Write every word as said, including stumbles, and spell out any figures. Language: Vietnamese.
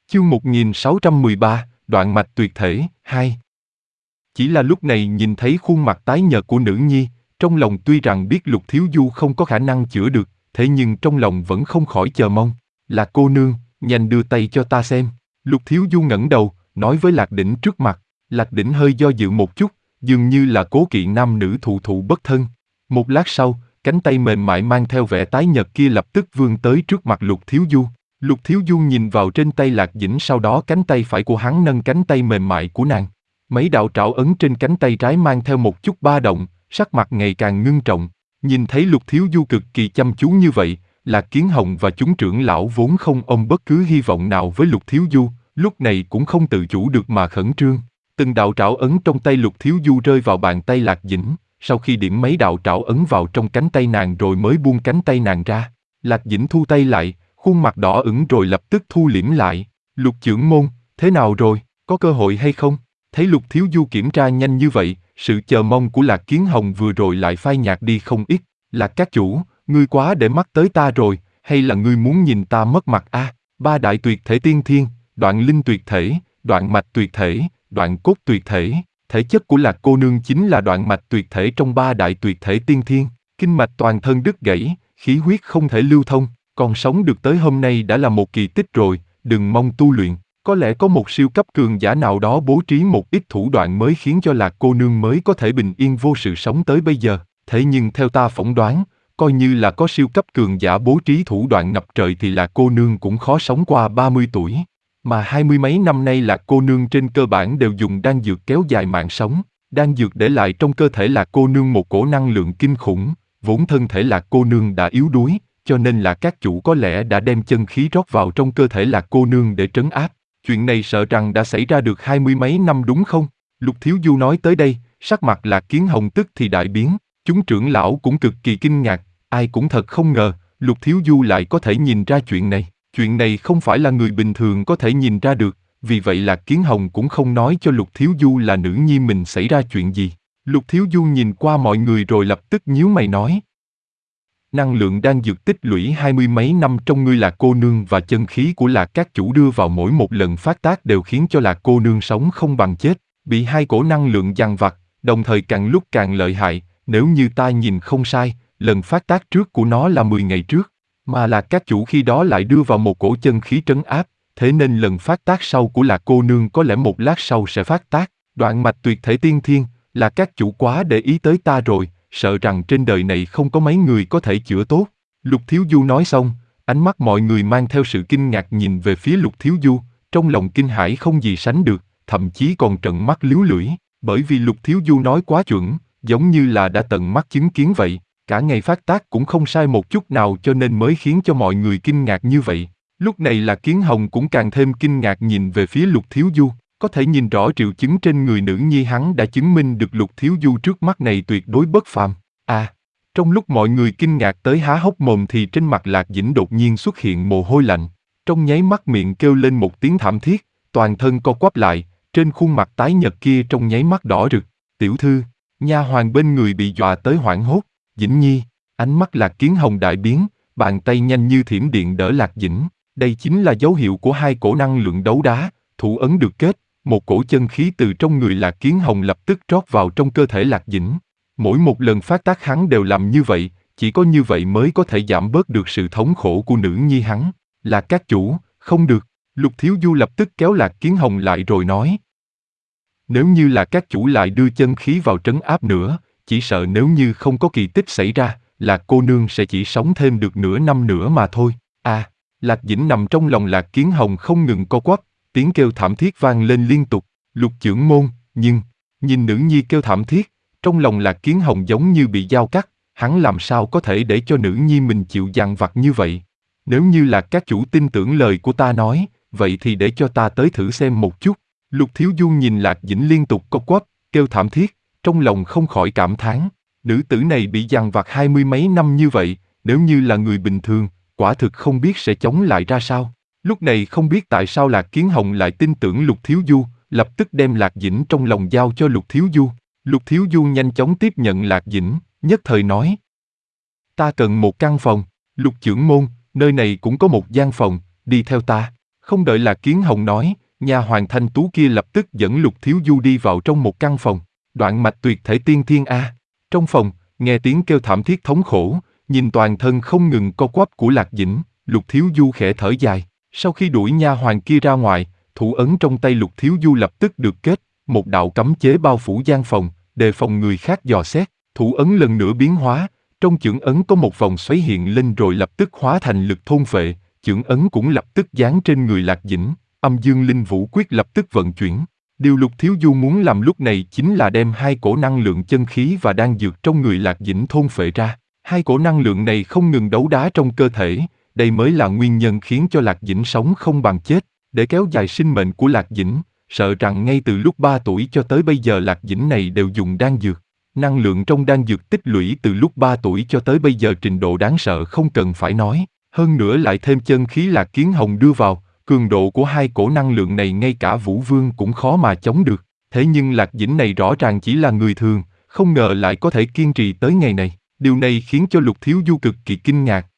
Chương một nghìn sáu trăm mười ba, đoạn mạch tuyệt thể, hai. Chỉ là lúc này nhìn thấy khuôn mặt tái nhợt của nữ nhi, trong lòng tuy rằng biết Lục Thiếu Du không có khả năng chữa được, thế nhưng trong lòng vẫn không khỏi chờ mong. Là cô nương, nhanh đưa tay cho ta xem. Lục Thiếu Du ngẩng đầu, nói với Lạc Đỉnh trước mặt. Lạc Đỉnh hơi do dự một chút, dường như là cố kỵ nam nữ thụ thụ bất thân. Một lát sau, cánh tay mềm mại mang theo vẻ tái nhợt kia lập tức vươn tới trước mặt Lục Thiếu Du. Lục Thiếu Du nhìn vào trên tay Lạc Dĩnh, sau đó cánh tay phải của hắn nâng cánh tay mềm mại của nàng. Mấy đạo trảo ấn trên cánh tay trái mang theo một chút ba động, sắc mặt ngày càng ngưng trọng. Nhìn thấy Lục Thiếu Du cực kỳ chăm chú như vậy, Lạc Kiến Hồng và chúng trưởng lão vốn không ôm bất cứ hy vọng nào với Lục Thiếu Du, lúc này cũng không tự chủ được mà khẩn trương. Từng đạo trảo ấn trong tay Lục Thiếu Du rơi vào bàn tay Lạc Dĩnh, sau khi điểm mấy đạo trảo ấn vào trong cánh tay nàng rồi mới buông cánh tay nàng ra. Lạc Dĩnh thu tay lại, khuôn mặt đỏ ửng rồi lập tức thu liễm lại. Lục trưởng môn, thế nào rồi, có cơ hội hay không? Thấy Lục Thiếu Du kiểm tra nhanh như vậy, sự chờ mong của Lạc Kiến Hồng vừa rồi lại phai nhạt đi không ít. Lạc các chủ, ngươi quá để mắt tới ta rồi, hay là ngươi muốn nhìn ta mất mặt a? À, ba đại tuyệt thể tiên thiên, đoạn linh tuyệt thể, đoạn mạch tuyệt thể, đoạn cốt tuyệt thể. Thể chất của Lạc cô nương chính là đoạn mạch tuyệt thể trong ba đại tuyệt thể tiên thiên, kinh mạch toàn thân đứt gãy, khí huyết không thể lưu thông, còn sống được tới hôm nay đã là một kỳ tích rồi, đừng mong tu luyện. Có lẽ có một siêu cấp cường giả nào đó bố trí một ít thủ đoạn mới khiến cho Lạc cô nương mới có thể bình yên vô sự sống tới bây giờ. Thế nhưng theo ta phỏng đoán, coi như là có siêu cấp cường giả bố trí thủ đoạn ngập trời thì Lạc cô nương cũng khó sống qua ba mươi tuổi. Mà hai mươi mấy năm nay Lạc cô nương trên cơ bản đều dùng đan dược kéo dài mạng sống. Đan dược để lại trong cơ thể Lạc cô nương một cổ năng lượng kinh khủng, vốn thân thể Lạc cô nương đã yếu đuối, cho nên là các chủ có lẽ đã đem chân khí rót vào trong cơ thể Lạc cô nương để trấn áp. Chuyện này sợ rằng đã xảy ra được hai mươi mấy năm đúng không? Lục Thiếu Du nói tới đây, sắc mặt Lạc Kiến Hồng tức thì đại biến, chúng trưởng lão cũng cực kỳ kinh ngạc, ai cũng thật không ngờ, Lục Thiếu Du lại có thể nhìn ra chuyện này. Chuyện này không phải là người bình thường có thể nhìn ra được, vì vậy Lạc Kiến Hồng cũng không nói cho Lục Thiếu Du là nữ nhi mình xảy ra chuyện gì. Lục Thiếu Du nhìn qua mọi người rồi lập tức nhíu mày nói. Năng lượng đang dược tích lũy hai mươi mấy năm trong ngươi Lạc cô nương và chân khí của Lạc các chủ đưa vào mỗi một lần phát tác đều khiến cho Lạc cô nương sống không bằng chết, bị hai cổ năng lượng giằng vặt, đồng thời càng lúc càng lợi hại, nếu như ta nhìn không sai, lần phát tác trước của nó là mười ngày trước, mà Lạc các chủ khi đó lại đưa vào một cổ chân khí trấn áp, thế nên lần phát tác sau của Lạc cô nương có lẽ một lát sau sẽ phát tác. Đoạn mạch tuyệt thể tiên thiên, Lạc các chủ quá để ý tới ta rồi, sợ rằng trên đời này không có mấy người có thể chữa tốt. Lục Thiếu Du nói xong, ánh mắt mọi người mang theo sự kinh ngạc nhìn về phía Lục Thiếu Du, trong lòng kinh hãi không gì sánh được, thậm chí còn trợn mắt líu lưỡi, bởi vì Lục Thiếu Du nói quá chuẩn, giống như là đã tận mắt chứng kiến vậy, cả ngày phát tác cũng không sai một chút nào cho nên mới khiến cho mọi người kinh ngạc như vậy. Lúc này là Kiến Hồng cũng càng thêm kinh ngạc nhìn về phía Lục Thiếu Du, có thể nhìn rõ triệu chứng trên người nữ nhi hắn đã chứng minh được Lục Thiếu Du trước mắt này tuyệt đối bất phàm. À, trong lúc mọi người kinh ngạc tới há hốc mồm thì trên mặt Lạc Dĩnh đột nhiên xuất hiện mồ hôi lạnh, trong nháy mắt miệng kêu lên một tiếng thảm thiết, toàn thân co quắp lại, trên khuôn mặt tái nhợt kia trong nháy mắt đỏ rực. Tiểu thư, nha hoàn bên người bị dọa tới hoảng hốt. Dĩnh nhi, ánh mắt Lạc Kiến Hồng đại biến, bàn tay nhanh như thiểm điện đỡ Lạc Dĩnh. Đây chính là dấu hiệu của hai cổ năng lượng đấu đá, thủ ấn được kết, một cổ chân khí từ trong người Lạc Kiến Hồng lập tức trót vào trong cơ thể Lạc Dĩnh. Mỗi một lần phát tác hắn đều làm như vậy, chỉ có như vậy mới có thể giảm bớt được sự thống khổ của nữ nhi hắn. Là các chủ, không được. Lục Thiếu Du lập tức kéo Lạc Kiến Hồng lại rồi nói. Nếu như là các chủ lại đưa chân khí vào trấn áp nữa, chỉ sợ nếu như không có kỳ tích xảy ra, là cô nương sẽ chỉ sống thêm được nửa năm nữa mà thôi. À, Lạc Dĩnh nằm trong lòng Lạc Kiến Hồng không ngừng co quắp, tiếng kêu thảm thiết vang lên liên tục. Lục trưởng môn, nhưng, nhìn nữ nhi kêu thảm thiết, trong lòng Lạc Kiến Hồng giống như bị dao cắt, hắn làm sao có thể để cho nữ nhi mình chịu dằn vặt như vậy. Nếu như là các chủ tin tưởng lời của ta nói, vậy thì để cho ta tới thử xem một chút. Lục Thiếu Du nhìn Lạc Dĩnh liên tục co quắp, kêu thảm thiết, trong lòng không khỏi cảm thán, nữ tử này bị dằn vặt hai mươi mấy năm như vậy, nếu như là người bình thường, quả thực không biết sẽ chống lại ra sao. Lúc này không biết tại sao Lạc Kiến Hồng lại tin tưởng Lục Thiếu Du, lập tức đem Lạc Dĩnh trong lòng giao cho Lục Thiếu Du. Lục Thiếu Du nhanh chóng tiếp nhận Lạc Dĩnh, nhất thời nói. Ta cần một căn phòng. Lục trưởng môn, nơi này cũng có một gian phòng, đi theo ta. Không đợi Lạc Kiến Hồng nói, nha hoàn thanh tú kia lập tức dẫn Lục Thiếu Du đi vào trong một căn phòng. Đoạn mạch tuyệt thể tiên thiên a. Trong phòng, nghe tiếng kêu thảm thiết thống khổ, nhìn toàn thân không ngừng co quắp của Lạc Dĩnh, Lục Thiếu Du khẽ thở dài. Sau khi đuổi nha hoàn kia ra ngoài, thủ ấn trong tay Lục Thiếu Du lập tức được kết, một đạo cấm chế bao phủ gian phòng, đề phòng người khác dò xét. Thủ ấn lần nữa biến hóa, trong chưởng ấn có một vòng xoáy hiện lên rồi lập tức hóa thành lực thôn phệ, chưởng ấn cũng lập tức dán trên người Lạc Dĩnh, âm dương linh vũ quyết lập tức vận chuyển. Điều Lục Thiếu Du muốn làm lúc này chính là đem hai cổ năng lượng chân khí và đan dược trong người Lạc Dĩnh thôn phệ ra. Hai cổ năng lượng này không ngừng đấu đá trong cơ thể, đây mới là nguyên nhân khiến cho Lạc Dĩnh sống không bằng chết. Để kéo dài sinh mệnh của Lạc Dĩnh, sợ rằng ngay từ lúc ba tuổi cho tới bây giờ Lạc Dĩnh này đều dùng đan dược. Năng lượng trong đan dược tích lũy từ lúc ba tuổi cho tới bây giờ trình độ đáng sợ không cần phải nói. Hơn nữa lại thêm chân khí Lạc Kiến Hồng đưa vào, cường độ của hai cổ năng lượng này ngay cả Vũ Vương cũng khó mà chống được. Thế nhưng Lạc Dĩnh này rõ ràng chỉ là người thường, không ngờ lại có thể kiên trì tới ngày này. Điều này khiến cho Lục Thiếu Du cực kỳ kinh ngạc,